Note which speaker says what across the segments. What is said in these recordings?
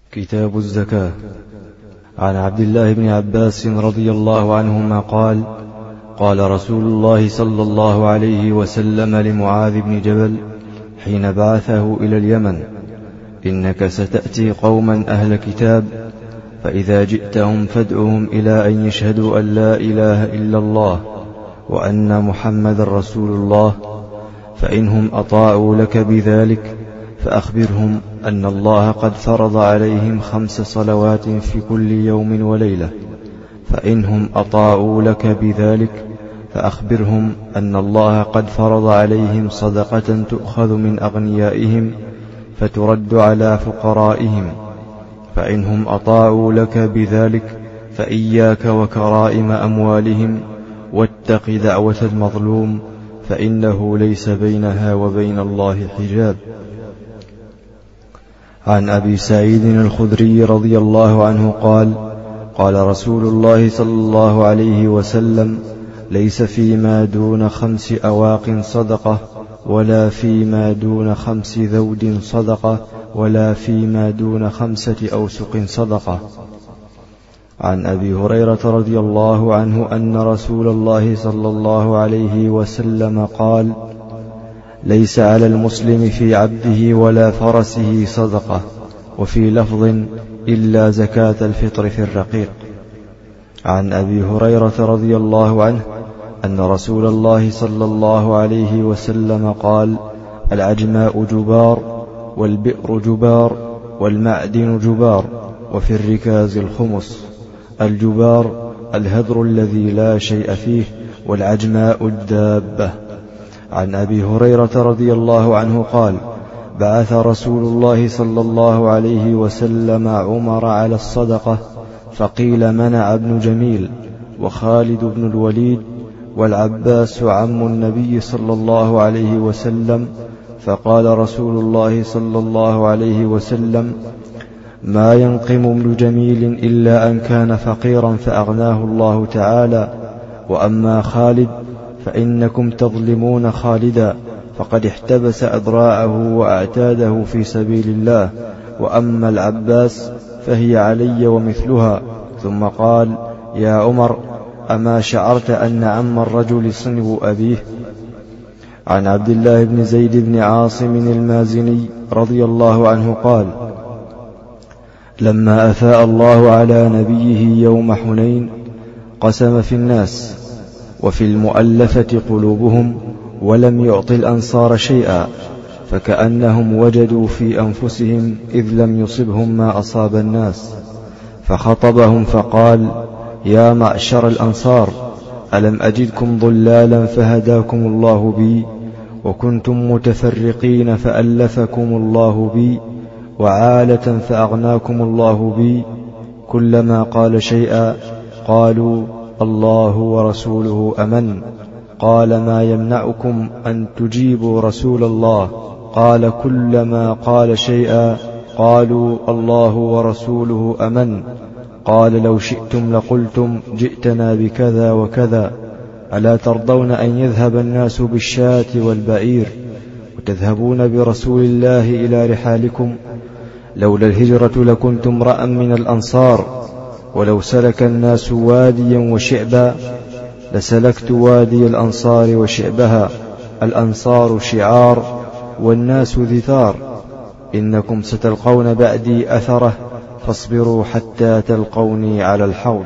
Speaker 1: كتاب الزكاة. عن عبد الله بن عباس رضي الله عنهما قال: قال رسول الله صلى الله عليه وسلم لمعاذ بن جبل حين بعثه إلى اليمن: إنك ستأتي قوما أهل كتاب، فإذا جئتهم فادعهم إلى أن يشهدوا أن لا إله إلا الله وأن محمد رسول الله، فإنهم أطاعوا لك بذلك فأخبرهم أن الله قد فرض عليهم 5 صلوات في كل يوم وليلة. فإنهم أطاعوا لك بذلك فأخبرهم أن الله قد فرض عليهم صدقة تؤخذ من أغنيائهم فترد على فقرائهم. فإنهم أطاعوا لك بذلك فإياك وكرائم أموالهم، واتق دعوة المظلوم، فإنه ليس بينها وبين الله حجاب. عن أبي سعيد الخدري رضي الله عنه قال: قال رسول الله صلى الله عليه وسلم: ليس فيما دون 5 أواق صدقة، ولا فيما دون 5 ذود صدقة، ولا فيما دون 5 أوسق صدقة. عن أبي هريرة رضي الله عنه أن رسول الله صلى الله عليه وسلم قال: ليس على المسلم في عبده ولا فرسه صدقة، وفي لفظ: إلا زكاة الفطر في الرقيق. عن أبي هريرة رضي الله عنه أن رسول الله صلى الله عليه وسلم قال: العجماء جبار، والبئر جبار، والمعدن جبار، وفي الركاز الخمس. الجبار الهدر الذي لا شيء فيه، والعجماء الدابة. عن أبي هريرة رضي الله عنه قال: بعث رسول الله صلى الله عليه وسلم عمر على الصدقة، فقيل منع ابن جميل، وخالد بن الوليد، والعباس عم النبي صلى الله عليه وسلم. فقال رسول الله صلى الله عليه وسلم: ما ينقم ابن جميل إلا أن كان فقيرا فأغناه الله تعالى، وأما خالد فإنكم تظلمون خالدا، فقد احتبس أذراعه وأعتاده في سبيل الله، وأما العباس فهي علي ومثلها. ثم قال: يا عمر، أما شعرت أن عم الرجل صنو أبيه؟ عن عبد الله بن زيد بن عاصم المازني رضي الله عنه قال: لما أفاء الله على نبيه يوم حنين قسم في الناس وفي المؤلفة قلوبهم، ولم يعط الأنصار شيئا، فكأنهم وجدوا في أنفسهم إذ لم يصبهم ما أصاب الناس، فخطبهم فقال: يا معشر الأنصار، ألم أجدكم ضلالا فهداكم الله بي، وكنتم متفرقين فألفكم الله بي، وعالة فأغناكم الله بي. كلما قال شيئا قالوا: الله ورسوله أمن. قال: ما يمنعكم أن تجيبوا رسول الله؟ قال: كلما قال شيئا قالوا: الله ورسوله أمن. قال: لو شئتم لقلتم جئتنا بكذا وكذا، ألا ترضون أن يذهب الناس بالشاة والبعير وتذهبون برسول الله إلى رحالكم؟ لولا الهجرة لكنت امرأ من الأنصار، ولو سلك الناس واديا وشعبا لسلكت وادي الأنصار وشعبها. الأنصار شعار، والناس ذثار. إنكم ستلقون بعدي أثره، فاصبروا حتى تلقوني على الحوض.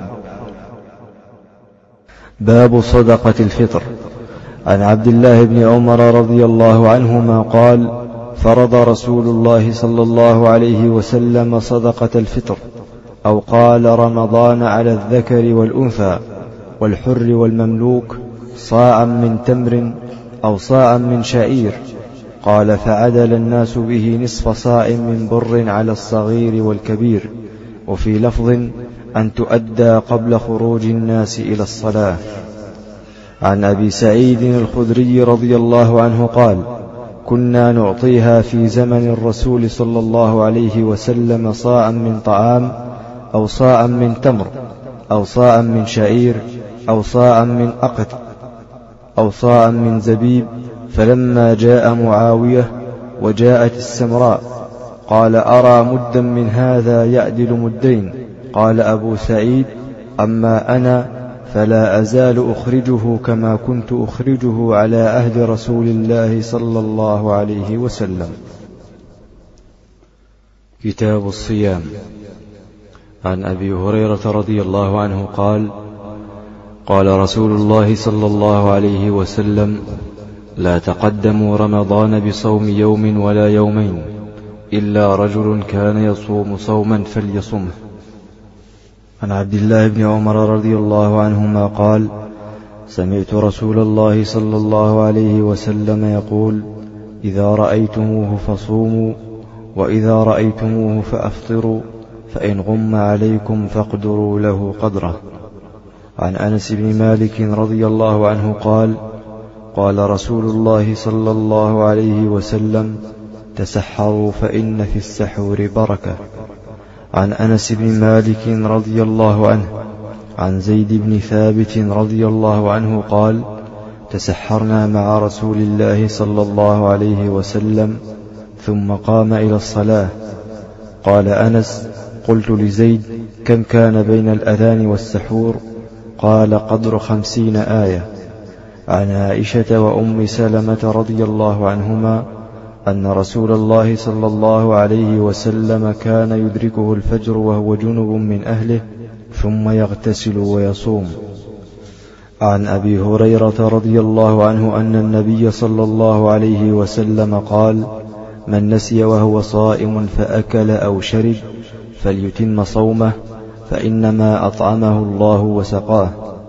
Speaker 1: باب صدقة الفطر. عن عبد الله بن عمر رضي الله عنهما قال: فرض رسول الله صلى الله عليه وسلم صدقة الفطر، أو قال رمضان، على الذكر والأنثى والحر والمملوك، صاعا من تمر أو صاعا من شعير. قال: فعدل الناس به نصف صاع من بر على الصغير والكبير. وفي لفظ: أن تؤدى قبل خروج الناس إلى الصلاة. عن أبي سعيد الخدري رضي الله عنه قال: كنا نعطيها في زمن الرسول صلى الله عليه وسلم صاعا من طعام، أو صاعا من تمر، أو صاعا من شعير، أو صاعا من أقط، أو صاعا من زبيب. فلما جاء معاوية وجاءت السمراء قال أرى مدا من هذا يعدل مدين. قال أبو سعيد أما أنا فلا أزال أخرجه كما كنت أخرجه على عهد رسول الله صلى الله عليه وسلم. كتاب الصيام. عن أبي هريرة رضي الله عنه قال قال رسول الله صلى الله عليه وسلم لا تقدموا رمضان بصوم يوم ولا يومين إلا رجل كان يصوم صوما فليصمه. عن عبد الله بن عمر رضي الله عنهما قال سمعت رسول الله صلى الله عليه وسلم يقول إذا رأيتموه فصوموا وإذا رأيتموه فأفطروا فإن غم عليكم فاقدروا له قدره. عن أنس بن مالك رضي الله عنه قال قال رسول الله صلى الله عليه وسلم تسحروا فإن في السحور بركة. عن أنس بن مالك رضي الله عنه عن زيد بن ثابت رضي الله عنه قال تسحرنا مع رسول الله صلى الله عليه وسلم ثم قام إلى الصلاة. قال أنس قلت لزيد كم كان بين الأذان والسحور؟ قال قدر 50 آية. عن عائشة وأم سلمة رضي الله عنهما أن رسول الله صلى الله عليه وسلم كان يدركه الفجر وهو جنب من أهله ثم يغتسل ويصوم. عن أبي هريرة رضي الله عنه أن النبي صلى الله عليه وسلم قال من نسي وهو صائم فأكل أو شرب فليتم صومه فإنما أطعمه الله وسقاه.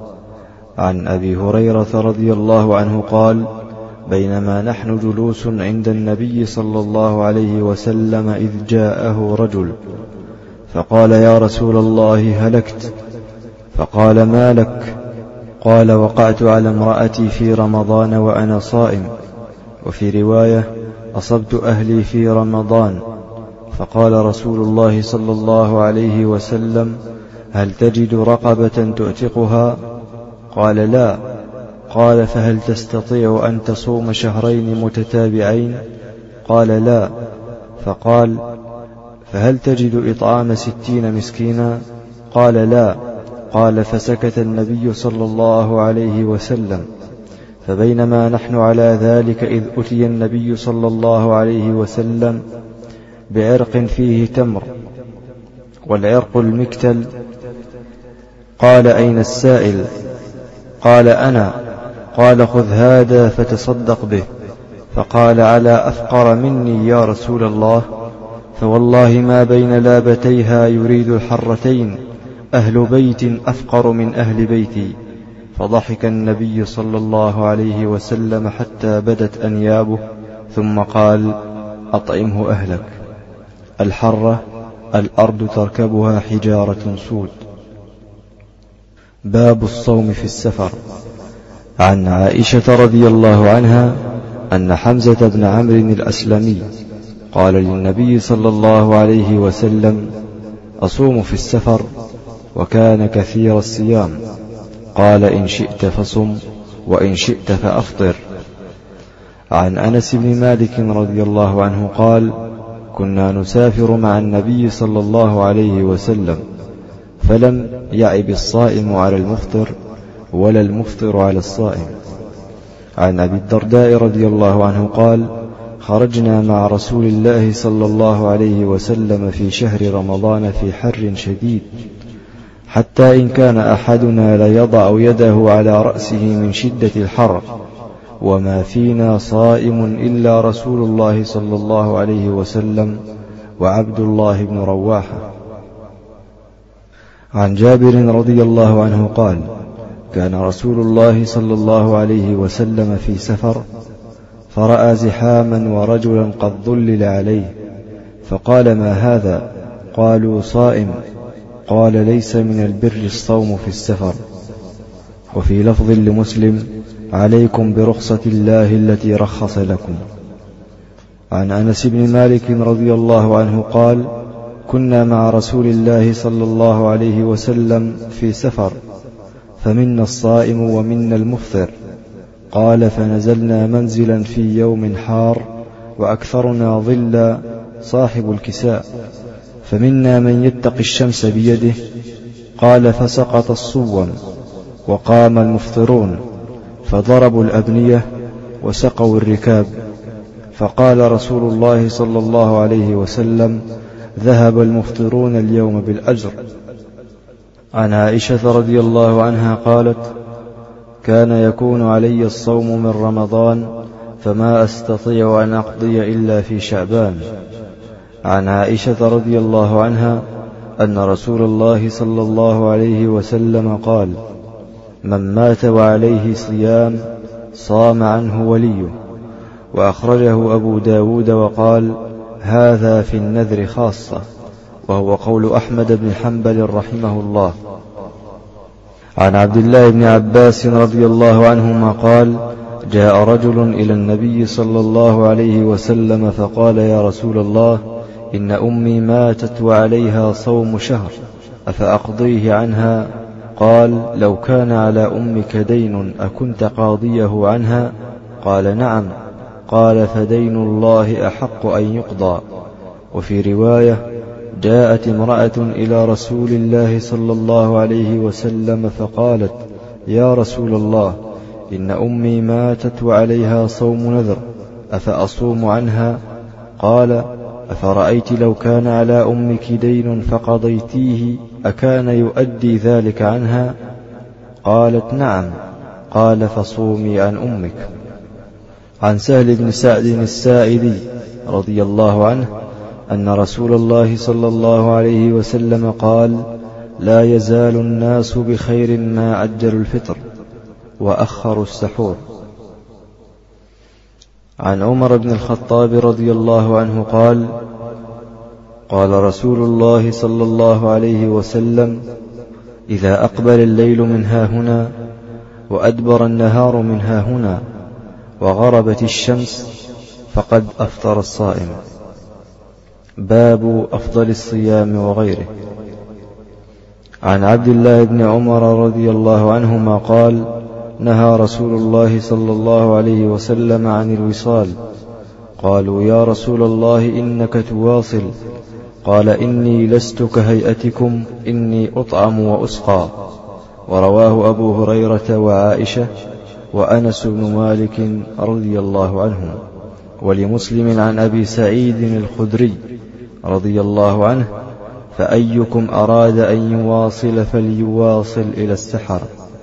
Speaker 1: عن أبي هريرة رضي الله عنه قال بينما نحن جلوس عند النبي صلى الله عليه وسلم إذ جاءه رجل فقال يا رسول الله هلكت. فقال ما لك؟ قال وقعت على امرأتي في رمضان وأنا صائم. وفي رواية أصبت أهلي في رمضان. فقال رسول الله صلى الله عليه وسلم هل تجد رقبة تعتقها؟ قال لا. قال فهل تستطيع أن تصوم شهرين متتابعين؟ قال لا. فقال فهل تجد إطعام 60 مسكينا؟ قال لا. قال فسكت النبي صلى الله عليه وسلم. فبينما نحن على ذلك إذ أتي النبي صلى الله عليه وسلم بعرق فيه تمر والعرق المكتل. قال أين السائل؟ قال أنا. قال خذ هذا فتصدق به. فقال على أفقر مني يا رسول الله؟ فوالله ما بين لابتيها يريد الحرتين أهل بيت أفقر من أهل بيتي. فضحك النبي صلى الله عليه وسلم حتى بدت أنيابه ثم قال أطعمه أهلك. الحرة الأرض تركبها حجارة سود. باب الصوم في السفر. عن عائشة رضي الله عنها أن حمزة بن عمرو الأسلمي قال للنبي صلى الله عليه وسلم أصوم في السفر وكان كثير الصيام. قال إن شئت فصم وإن شئت فأفطر. عن أنس بن مالك رضي الله عنه قال كنا نسافر مع النبي صلى الله عليه وسلم فلم يعب الصائم على المفطر ولا المفطر على الصائم. عن أبي الدرداء رضي الله عنه قال خرجنا مع رسول الله صلى الله عليه وسلم في شهر رمضان في حر شديد حتى إن كان أحدنا ليضع يده على رأسه من شدة الحر وما فينا صائم إلا رسول الله صلى الله عليه وسلم وعبد الله بن رواحة. عن جابر رضي الله عنه قال كان رسول الله صلى الله عليه وسلم في سفر فرأى زحاما ورجلا قد ظلل عليه فقال ما هذا؟ قالوا صائم. قال ليس من البر الصوم في السفر. وفي لفظ لمسلم عليكم برخصة الله التي رخص لكم. عن أنس بن مالك رضي الله عنه قال كنا مع رسول الله صلى الله عليه وسلم في سفر فمنا الصائم ومنا المفطر. قال فنزلنا منزلا في يوم حار وأكثرنا ظلا صاحب الكساء، فمنا من يتقي الشمس بيده. قال فسقط الصوم، وقام المفطرون، فضربوا الأبنية وسقوا الركاب. فقال رسول الله صلى الله عليه وسلم: ذهب المفطرون اليوم بالأجر. عن عائشة رضي الله عنها قالت: كان يكون علي الصوم من رمضان، فما أستطيع أن أقضي إلا في شعبان. عن عائشة رضي الله عنها أن رسول الله صلى الله عليه وسلم قال: من مات وعليه صيام صام عنه وليه. وأخرجه أبو داود وقال: هذا في النذر خاصة، وهو قول أحمد بن حنبل رحمه الله. عن عبد الله بن عباس رضي الله عنهما قال: جاء رجل إلى النبي صلى الله عليه وسلم فقال: يا رسول الله، إن أمي ماتت وعليها صوم شهر، أفأقضيه عنها؟ قال: لو كان على أمك دين أكنت قاضيه عنها؟ قال: نعم. قال: فدين الله أحق أن يقضى. وفي رواية: جاءت امرأة إلى رسول الله صلى الله عليه وسلم فقالت: يا رسول الله، إن أمي ماتت وعليها صوم نذر، أفأصوم عنها؟ قال: أفرأيت لو كان على أمك دين فقضيتيه أكان يؤدي ذلك عنها؟ قالت: نعم. قال: فصومي عن أمك. عن سهل بن سعد السائدي رضي الله عنه أن رسول الله صلى الله عليه وسلم قال: لا يزال الناس بخير ما عجلوا الفطر وأخروا السحور. عن عمر بن الخطاب رضي الله عنه قال: قال رسول الله صلى الله عليه وسلم: إذا أقبل الليل من هاهنا وأدبر النهار من هاهنا وغربت الشمس فقد أفطر الصائم. باب أفضل الصيام وغيره. عن عبد الله بن عمر رضي الله عنهما قال: نهى رسول الله صلى الله عليه وسلم عن الوصال. قالوا: يا رسول الله، إنك تواصل. قال: إني لست كهيئتكم، إني أطعم وأسقى. ورواه أبو هريرة وعائشة وأنس بن مالك رضي الله عنهم. ولمسلم عن أبي سعيد الخدري رضي الله عنه: فأيكم أراد أن يواصل فليواصل إلى السحر.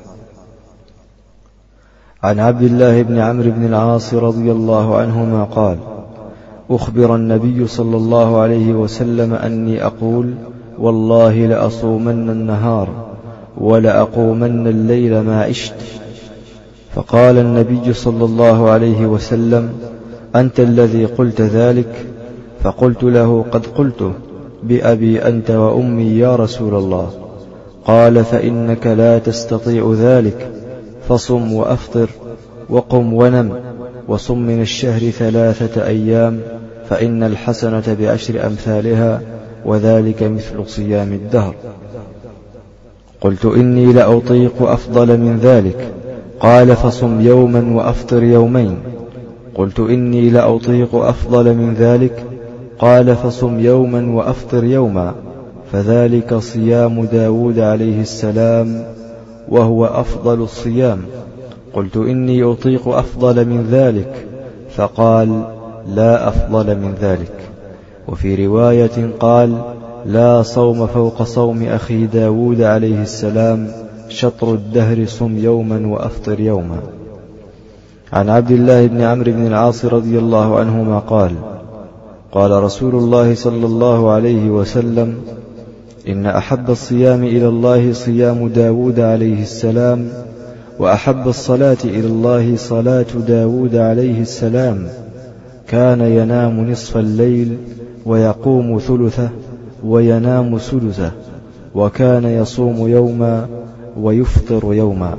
Speaker 1: عن عبد الله بن عمرو بن العاص رضي الله عنهما قال: أخبر النبي صلى الله عليه وسلم أني أقول: والله لأصومن النهار ولأقومن الليل ما عشت. فقال النبي صلى الله عليه وسلم: أنت الذي قلت ذلك؟ فقلت له: قد قلته بأبي أنت وأمي يا رسول الله. قال: فإنك لا تستطيع ذلك، فصم وأفطر وقم ونم، وصم من الشهر 3 أيام، فإن الحسنة ب10 أمثالها، وذلك مثل صيام الدهر. قلت: إني لأطيق أفضل من ذلك. قال: فصم يوما وأفطر يومين. قلت: إني لأطيق أفضل من ذلك. قال: فصم يوما وأفطر يوما، فذلك صيام داود عليه السلام، وهو أفضل الصيام. قلت: إني أطيق أفضل من ذلك. فقال: لا أفضل من ذلك. وفي رواية قال: لا صوم فوق صوم أخي داود عليه السلام، شطر الدهر صم يوما وأفطر يوما. عن عبد الله بن عمرو بن العاص رضي الله عنهما قال: قال رسول الله صلى الله عليه وسلم: إن أحب الصيام إلى الله صيام داود عليه السلام، وأحب الصلاة إلى الله صلاة داود عليه السلام. كان ينام نصف الليل ويقوم ثلثه وينام ثلثه، وكان يصوم يوما ويفطر يوما.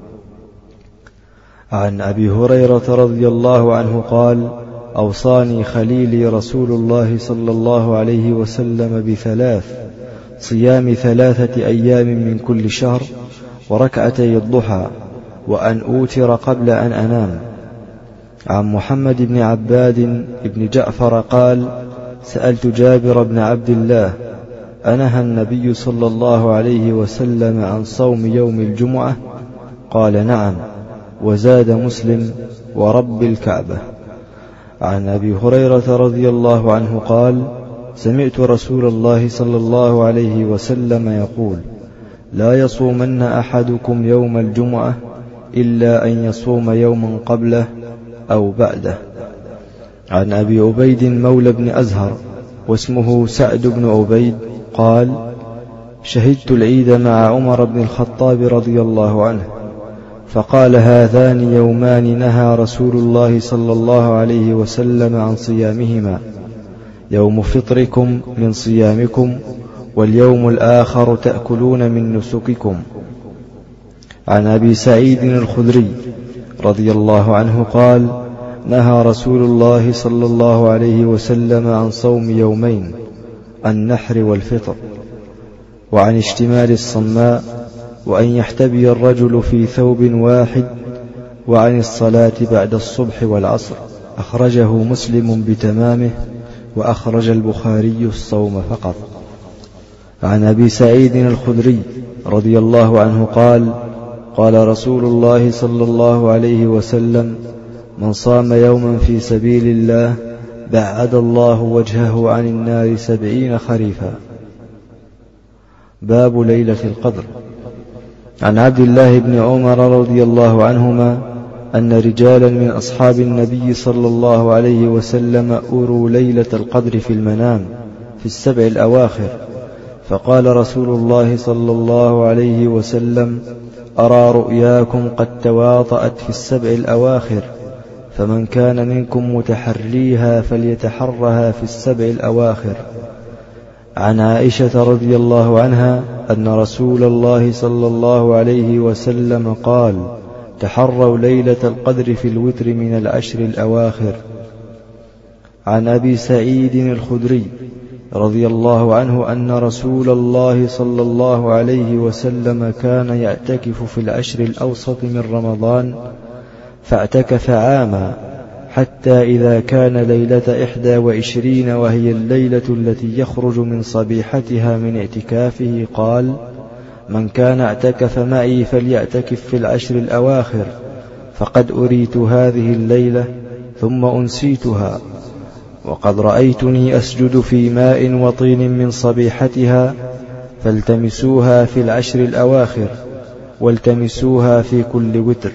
Speaker 1: عن أبي هريرة رضي الله عنه قال: أوصاني خليلي رسول الله صلى الله عليه وسلم ب3: صيام 3 أيام من كل شهر، وركعتي الضحى، وأن أوتر قبل أن أنام. عن محمد بن عباد بن جعفر قال: سألت جابر بن عبد الله: أنهى النبي صلى الله عليه وسلم عن صوم يوم الجمعة؟ قال: نعم. وزاد مسلم: ورب الكعبة. عن أبي هريرة رضي الله عنه قال: سمعت رسول الله صلى الله عليه وسلم يقول: لا يصومن أحدكم يوم الجمعة إلا أن يصوم يوما قبله أو بعده. عن أبي عبيد مولى بن أزهر واسمه سعد بن عبيد قال: شهدت العيد مع عمر بن الخطاب رضي الله عنه، فقال: هذان يومان نهى رسول الله صلى الله عليه وسلم عن صيامهما: يوم فطركم من صيامكم، واليوم الآخر تأكلون من نسككم. عن أبي سعيد الخدري رضي الله عنه قال: نهى رسول الله صلى الله عليه وسلم عن صوم يومين: النحر والفطر، وعن اشتمال الصماء، وأن يحتبي الرجل في ثوب واحد، وعن الصلاة بعد الصبح والعصر. أخرجه مسلم بتمامه، وأخرج البخاري الصوم فقط. عن أبي سعيد الخدري رضي الله عنه قال: قال رسول الله صلى الله عليه وسلم: من صام يوما في سبيل الله بعد الله وجهه عن النار 70 خريفا. باب ليلة القدر. عن عبد الله بن عمر رضي الله عنهما أن رجالا من أصحاب النبي صلى الله عليه وسلم أروا ليلة القدر في المنام في 7 الأواخر، فقال رسول الله صلى الله عليه وسلم: أرى رؤياكم قد تواطأت في 7 الأواخر، فمن كان منكم متحريها فليتحرها في 7 الأواخر. عن عائشة رضي الله عنها أن رسول الله صلى الله عليه وسلم قال: تحروا ليلة القدر في الوتر من 10 الأواخر. عن أبي سعيد الخدري رضي الله عنه أن رسول الله صلى الله عليه وسلم كان يعتكف في 10 الأوسط من رمضان، فاعتكف عاما، حتى إذا كان ليلة 21 وهي الليلة التي يخرج من صبيحتها من اعتكافه قال: من كان اعتكف معي فليعتكف في 10 الأواخر، فقد أريت هذه الليلة ثم أنسيتها، وقد رأيتني أسجد في ماء وطين من صبيحتها، فالتمسوها في 10 الأواخر، والتمسوها في كل وتر.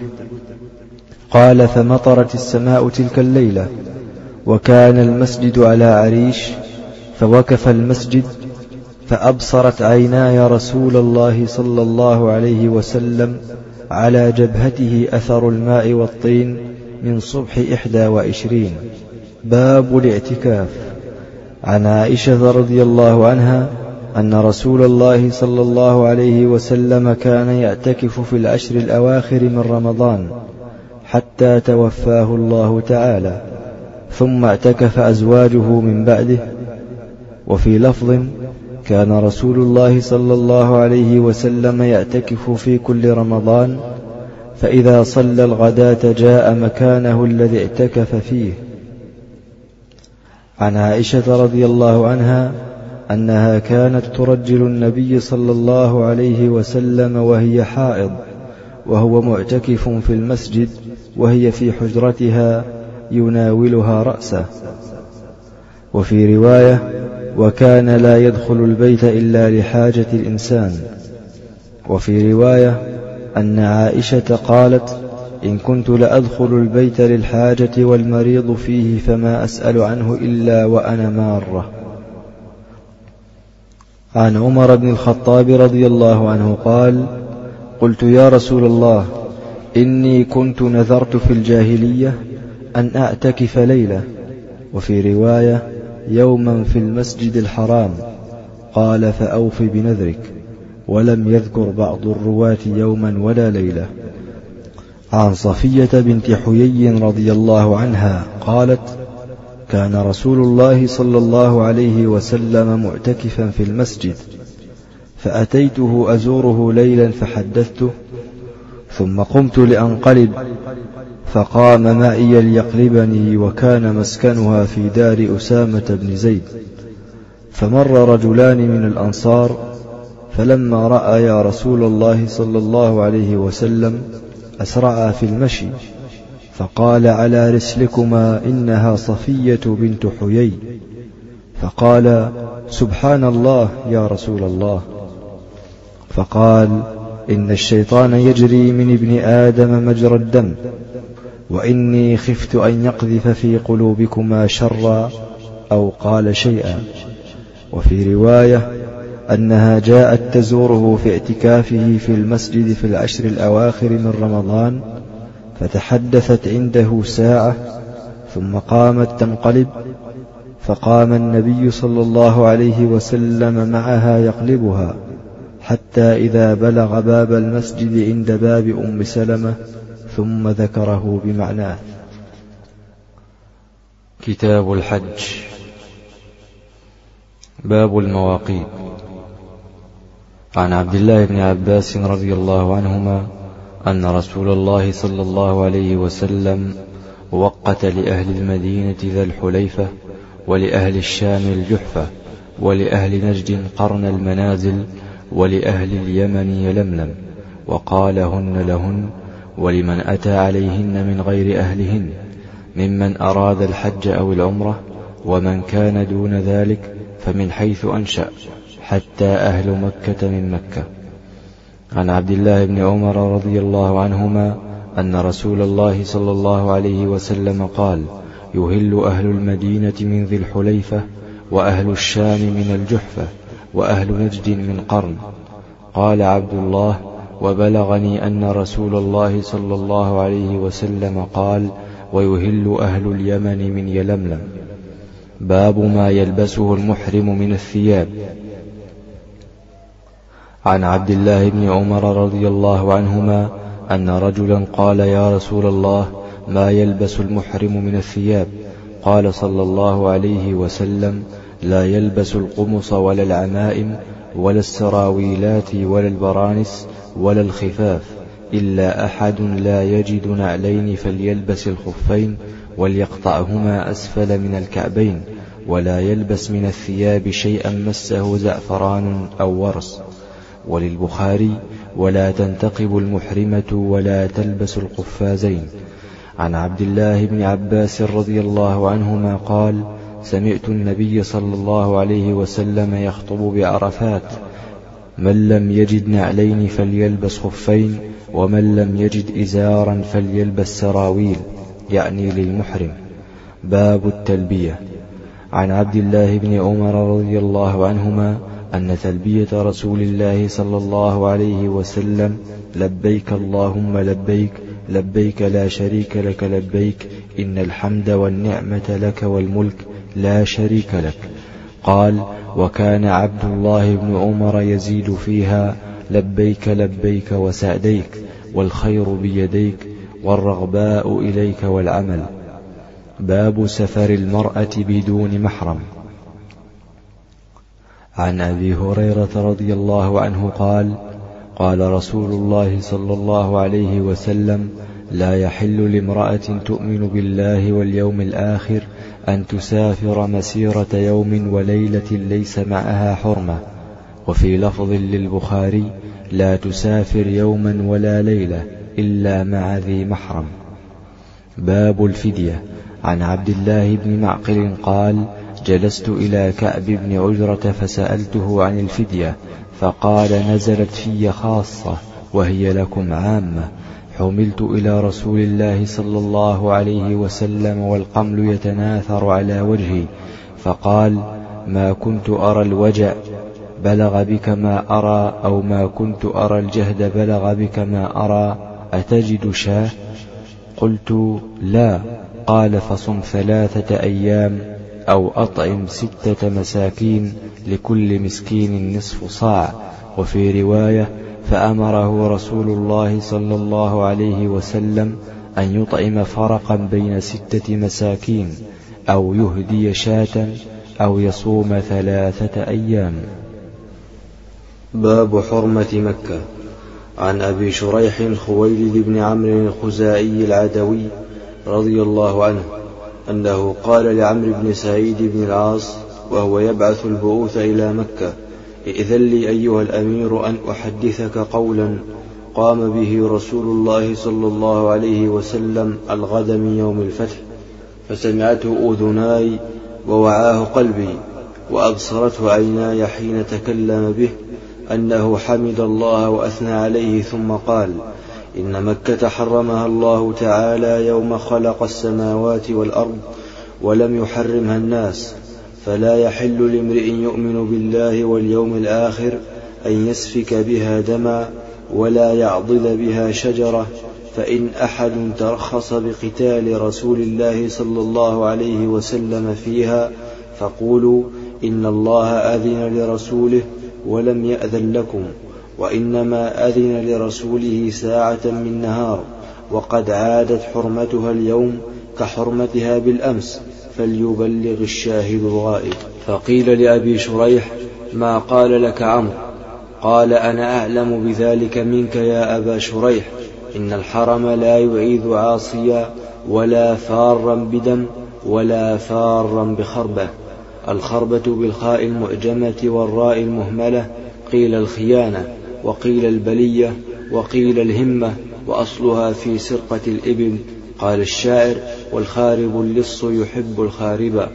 Speaker 1: قال: فمطرت السماء تلك الليلة، وكان المسجد على عريش، فوقف المسجد، فأبصرت عيناي رسول الله صلى الله عليه وسلم على جبهته أثر الماء والطين من صبح 21. باب الاعتكاف. عن عائشة رضي الله عنها أن رسول الله صلى الله عليه وسلم كان يعتكف في 10 الأواخر من رمضان حتى توفاه الله تعالى، ثم اعتكف أزواجه من بعده. وفي لفظ: كان رسول الله صلى الله عليه وسلم يعتكف في كل رمضان، فإذا صلى الغداة جاء مكانه الذي اعتكف فيه. عن عائشة رضي الله عنها أنها كانت ترجل النبي صلى الله عليه وسلم وهي حائض، وهو معتكف في المسجد، وهي في حجرتها يناولها رأسه. وفي رواية: وكان لا يدخل البيت إلا لحاجة الإنسان. وفي رواية أن عائشة قالت: إن كنت لأدخل البيت للحاجة والمريض فيه فما أسأل عنه إلا وأنا مارة. عن عمر بن الخطاب رضي الله عنه قال: قلت: يا رسول الله، إني كنت نذرت في الجاهلية أن أعتكف ليلة، وفي رواية: يوما في المسجد الحرام. قال: فأوف بنذرك. ولم يذكر بعض الرواة يوما ولا ليلة. عن صفية بنت حيي رضي الله عنها قالت: كان رسول الله صلى الله عليه وسلم معتكفا في المسجد، فأتيته أزوره ليلا فحدثته، ثم قمت لأنقلب، فقام معي ليقلبني، وكان مسكنها في دار أسامة بن زيد. فمر رجلان من الأنصار، فلما رأى رسول الله صلى الله عليه وسلم أسرعا في المشي، فقال: على رسلكما، إنها صفية بنت حيي. فقال: سبحان الله يا رسول الله. فقال: إن الشيطان يجري من ابن آدم مجرى الدم، وإني خفت أن يقذف في قلوبكما شرا، أو قال شيئا. وفي رواية أنها جاءت تزوره في اعتكافه في المسجد في العشر الأواخر من رمضان، فتحدثت عنده ساعة، ثم قامت تنقلب، فقام النبي صلى الله عليه وسلم معها يقلبها، حتى إذا بلغ باب المسجد عند باب أم سلمة، ثم ذكره بمعناه.
Speaker 2: كتاب الحج. باب المواقيت. عن عبد الله بن عباس رضي الله عنهما أن رسول الله صلى الله عليه وسلم وقت لأهل المدينة ذا الحليفة، ولأهل الشام الجحفة، ولأهل نجد قرن المنازل، ولأهل اليمن يلملم، وقال: هن لهن، ولمن أتى عليهن من غير أهلهن، ممن أراد الحج أو العمرة، ومن كان دون ذلك فمن حيث أنشأ، حتى أهل مكة من مكة. عن عبد الله بن عمر رضي الله عنهما أن رسول الله صلى الله عليه وسلم قال: يهل أهل المدينة من ذي الحليفة، وأهل الشام من الجحفة، وأهل نجد من قرن. قال عبد الله: وبلغني أن رسول الله صلى الله عليه وسلم قال: ويهل أهل اليمن من يلملم. باب ما يلبسه المحرم من الثياب. عن عبد الله بن عمر رضي الله عنهما أن رجلا قال: يا رسول الله، ما يلبس المحرم من الثياب؟ قال صلى الله عليه وسلم: لا يلبس القمص ولا العمائم ولا السراويلات ولا البرانس ولا الخفاف، إلا أحد لا يجد نعلين فليلبس الخفين وليقطعهما أسفل من الكعبين، ولا يلبس من الثياب شيئا مسه زعفران أو ورس. وللبخاري: ولا تنتقب المحرمة ولا تلبس القفازين. عن عبد الله بن عباس رضي الله عنهما قال: سمعت النبي صلى الله عليه وسلم يخطب بعرفات: من لم يجد نعلين فليلبس خفين، ومن لم يجد إزارا فليلبس سراويل، يعني للمحرم. باب التلبية. عن عبد الله بن عمر رضي الله عنهما أن تلبية رسول الله صلى الله عليه وسلم: لبيك اللهم لبيك، لبيك لا شريك لك لبيك، إن الحمد والنعمة لك والملك لا شريك لك. قال: وكان عبد الله بن عمر يزيد فيها: لبيك لبيك وسعديك، والخير بيديك، والرغباء إليك والعمل. باب سفر المرأة بدون محرم. عن أبي هريرة رضي الله عنه قال: قال رسول الله صلى الله عليه وسلم: لا يحل لامرأة تؤمن بالله واليوم الآخر أن تسافر مسيرة يوم وليلة ليس معها حرمة. وفي لفظ للبخاري: لا تسافر يوما ولا ليلة إلا مع ذي محرم. باب الفدية. عن عبد الله بن معقل قال: جلست إلى كعب بن عجرة فسألته عن الفدية، فقال: نزلت في خاصة وهي لكم عامة. حملت إلى رسول الله صلى الله عليه وسلم والقمل يتناثر على وجهي، فقال: ما كنت أرى الوجع بلغ بك ما أرى، أو ما كنت أرى الجهد بلغ بك ما أرى، أتجد شاه؟ قلت: لا. قال: فصم 3 أيام، أو أطعم 6 مساكين، لكل مسكين نصف صاع. وفي رواية: فأمره رسول الله صلى الله عليه وسلم أن يطعم فرقا بين 6 مساكين، أو يهدي شاة، أو يصوم 3 أيام.
Speaker 1: باب حرمة مكة. عن أبي شريح خويلد بن عمرو الخزاعي العدوي رضي الله عنه أنه قال لعمرو بن سعيد بن العاص وهو يبعث البعوث إلى مكة: ائذن لي أيها الأمير أن أحدثك قولا قام به رسول الله صلى الله عليه وسلم الغد من يوم الفتح، فسمعته أذناي ووعاه قلبي وأبصرته عيناي حين تكلم به، أنه حمد الله وأثنى عليه ثم قال: إن مكة حرمها الله تعالى يوم خلق السماوات والأرض ولم يحرمها الناس، فلا يحل لامرئ يؤمن بالله واليوم الآخر أن يسفك بها دما ولا يعضد بها شجرة، فإن أحد ترخص بقتال رسول الله صلى الله عليه وسلم فيها فقولوا إن الله أذن لرسوله ولم يأذن لكم، وإنما أذن لرسوله ساعة من نهار، وقد عادت حرمتها اليوم كحرمتها بالأمس، فليبلغ الشاهد الغائب. فقيل لأبي شريح: ما قال لك عمرو؟ قال: أنا أعلم بذلك منك يا أبا شريح، إن الحرم لا يعيذ عاصيا ولا فارا بدم ولا فارا بخربة. الخربة بالخاء المعجمة والراء المهملة، قيل الخيانة وقيل البلية وقيل الهمة، وأصلها في سرقة الإبل. قال الشاعر: والخارب اللص يحب الخاربة.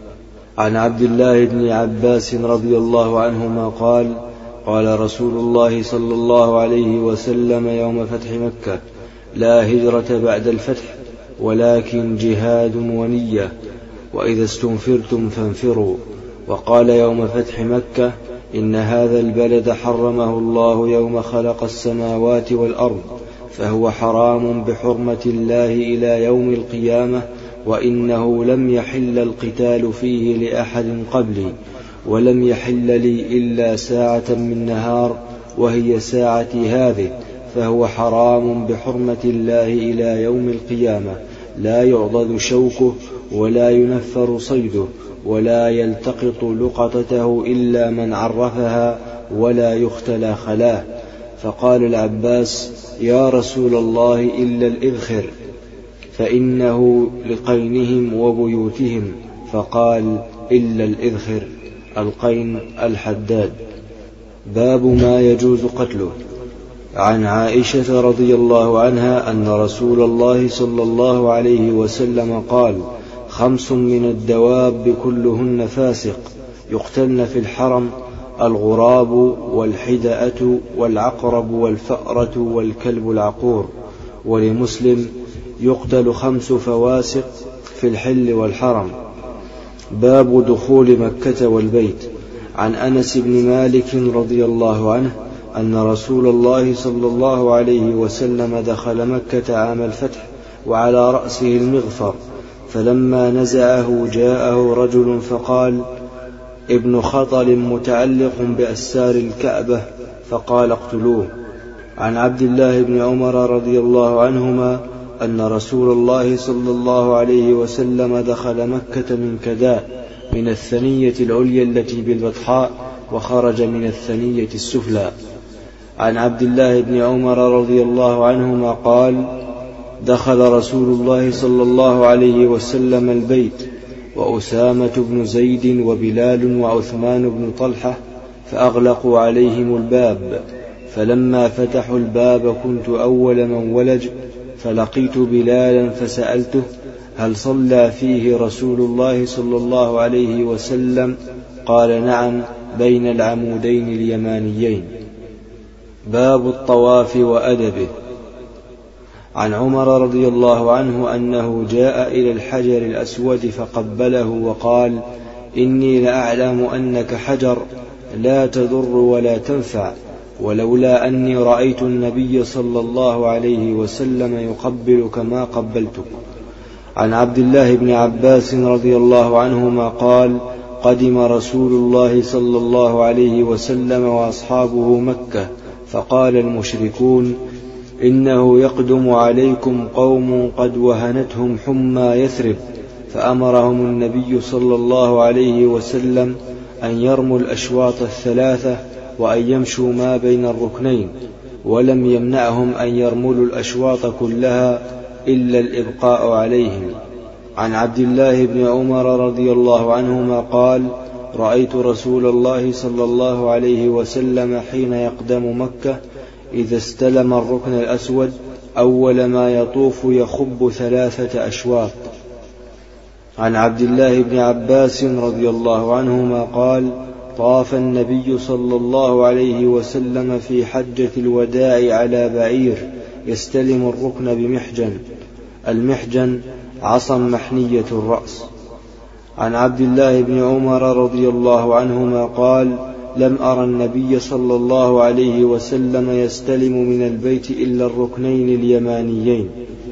Speaker 1: عن عبد الله بن عباس رضي الله عنهما قال: قال رسول الله صلى الله عليه وسلم يوم فتح مكة: لا هجرة بعد الفتح ولكن جهاد ونية، وإذا استنفرتم فانفروا. وقال يوم فتح مكة: إن هذا البلد حرمه الله يوم خلق السماوات والأرض، فهو حرام بحرمة الله إلى يوم القيامة، وإنه لم يحل القتال فيه لأحد قبلي، ولم يحل لي إلا ساعة من نهار وهي ساعتي هذه، فهو حرام بحرمة الله إلى يوم القيامة، لا يعضد شوكه ولا ينفر صيده ولا يلتقط لقطته إلا من عرفها ولا يختلى خلاه. فقال العباس: يا رسول الله إلا الإذخر فإنه لقينهم وبيوتهم. فقال: إلا الإذخر. القين الحداد. باب ما يجوز قتله. عن عائشة رضي الله عنها أن رسول الله صلى الله عليه وسلم قال: 5 من الدواب كلهن فاسق يقتلن في الحرم: الغراب والحدأة والعقرب والفأرة والكلب العقور. ولمسلم: يقتل 5 فواسق في الحل والحرم. باب دخول مكة والبيت. عن أنس بن مالك رضي الله عنه أن رسول الله صلى الله عليه وسلم دخل مكة عام الفتح وعلى رأسه المغفر، فلما نزعه جاءه رجل فقال: ابن خطل متعلق بأستار الكعبة، فقال: اقتلوه. عن عبد الله بن عمر رضي الله عنهما أن رسول الله صلى الله عليه وسلم دخل مكة من كداء، من الثنية العليا التي بالبطحاء، وخرج من الثنية السفلى. عن عبد الله بن عمر رضي الله عنهما قال: دخل رسول الله صلى الله عليه وسلم البيت وأسامة بن زيد وبلال وعثمان بن طلحة، فأغلقوا عليهم الباب، فلما فتحوا الباب كنت أول من ولج، فلقيت بلالا فسألته: هل صلى فيه رسول الله صلى الله عليه وسلم؟ قال: نعم، بين العمودين اليمانيين. باب الطواف وأدبه. عن عمر رضي الله عنه أنه جاء إلى الحجر الأسود فقبله وقال: إني لأعلم أنك حجر لا تضر ولا تنفع، ولولا أني رأيت النبي صلى الله عليه وسلم يقبلك ما قبلتك. عن عبد الله بن عباس رضي الله عنهما قال: قدم رسول الله صلى الله عليه وسلم وأصحابه مكة، فقال المشركون: إنه يقدم عليكم قوم قد وهنتهم حمى يثرب، فأمرهم النبي صلى الله عليه وسلم أن يرموا الأشواط 3 وأن يمشوا ما بين الركنين،
Speaker 2: ولم يمنعهم أن يرملوا الأشواط كلها إلا الإبقاء عليهم. عن عبد الله بن عمر رضي الله عنهما قال: رأيت رسول الله صلى الله عليه وسلم حين يقدم مكة إذا استلم الركن الأسود أول ما يطوف يخب 3 أشواط. عن عبد الله بن عباس رضي الله عنهما قال: طاف النبي صلى الله عليه وسلم في حجة الوداع على بعير يستلم الركن بمحجن. المحجن عصا محنية الرأس. عن عبد الله بن عمر رضي الله عنهما قال: لم أرى النبي صلى الله عليه وسلم يستلم من البيت إلا الركنين اليمانيين.